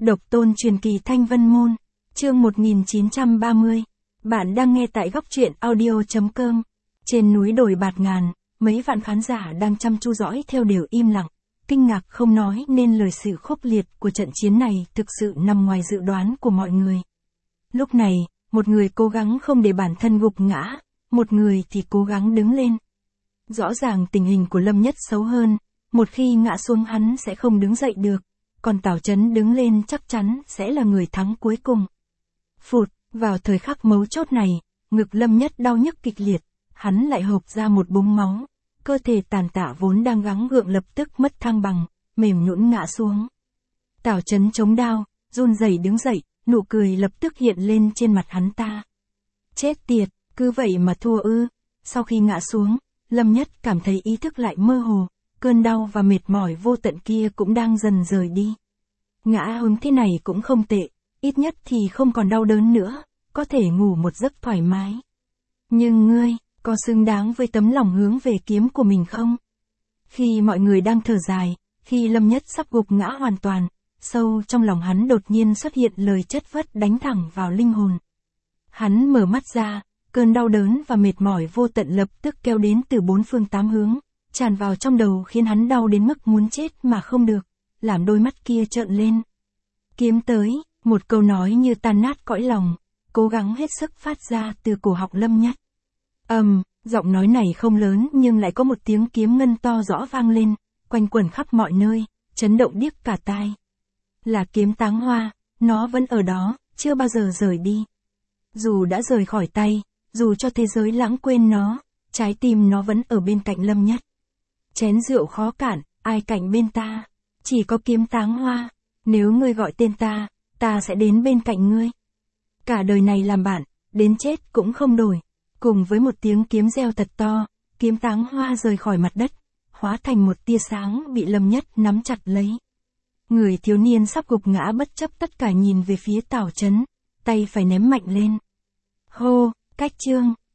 Độc tôn truyền kỳ Thanh Vân Môn, chương 1930. Bạn đang nghe tại góc truyện audio.com. Trên núi đồi bạt ngàn, mấy vạn khán giả đang chăm chú dõi theo đều im lặng, kinh ngạc không nói nên lời. Sự khốc liệt của trận chiến này thực sự nằm ngoài dự đoán của mọi người. Lúc này, một người cố gắng không để bản thân gục ngã, một người thì cố gắng đứng lên. Rõ ràng tình hình của Lâm Nhất xấu hơn, một khi ngã xuống hắn sẽ không đứng dậy được, còn Tào Chấn đứng lên chắc chắn sẽ là người thắng cuối cùng. Phụt, vào thời khắc mấu chốt này, ngực Lâm Nhất đau nhức kịch liệt, hắn lại hộc ra một búng máu, cơ thể tàn tạ vốn đang gắng gượng lập tức mất thăng bằng, mềm nhũn ngã xuống. Tào Chấn chống đao, run rẩy đứng dậy, nụ cười lập tức hiện lên trên mặt hắn ta. Chết tiệt, cứ vậy mà thua ư? Sau khi ngã xuống, Lâm Nhất cảm thấy ý thức lại mơ hồ, cơn đau và mệt mỏi vô tận kia cũng đang dần rời đi. Ngã hứng thế này cũng không tệ, ít nhất thì không còn đau đớn nữa, có thể ngủ một giấc thoải mái. Nhưng ngươi, có xứng đáng với tấm lòng hướng về kiếm của mình không? Khi mọi người đang thở dài, khi Lâm Nhất sắp gục ngã hoàn toàn, sâu trong lòng hắn đột nhiên xuất hiện lời chất vấn đánh thẳng vào linh hồn. Hắn mở mắt ra, cơn đau đớn và mệt mỏi vô tận lập tức kéo đến từ bốn phương tám hướng, tràn vào trong đầu khiến hắn đau đến mức muốn chết mà không được, làm đôi mắt kia trợn lên. Kiếm tới, một câu nói như tan nát cõi lòng, cố gắng hết sức phát ra từ cổ họng Lâm Nhất. Giọng nói này không lớn nhưng lại có một tiếng kiếm ngân to rõ vang lên, quanh quẩn khắp mọi nơi, chấn động điếc cả tai. Là kiếm Táng Hoa, nó vẫn ở đó, chưa bao giờ rời đi. Dù đã rời khỏi tay, dù cho thế giới lãng quên nó, trái tim nó vẫn ở bên cạnh Lâm Nhất. Chén rượu khó cạn, ai cạnh bên ta? Chỉ có kiếm Táng Hoa. Nếu ngươi gọi tên ta, ta sẽ đến bên cạnh ngươi. Cả đời này làm bạn, đến chết cũng không đổi. Cùng với một tiếng kiếm reo thật to, kiếm Táng Hoa rời khỏi mặt đất, hóa thành một tia sáng bị Lâm Nhất nắm chặt lấy. Người thiếu niên sắp gục ngã bất chấp tất cả nhìn về phía Tào Chấn, tay phải ném mạnh lên. Hô, cách chương.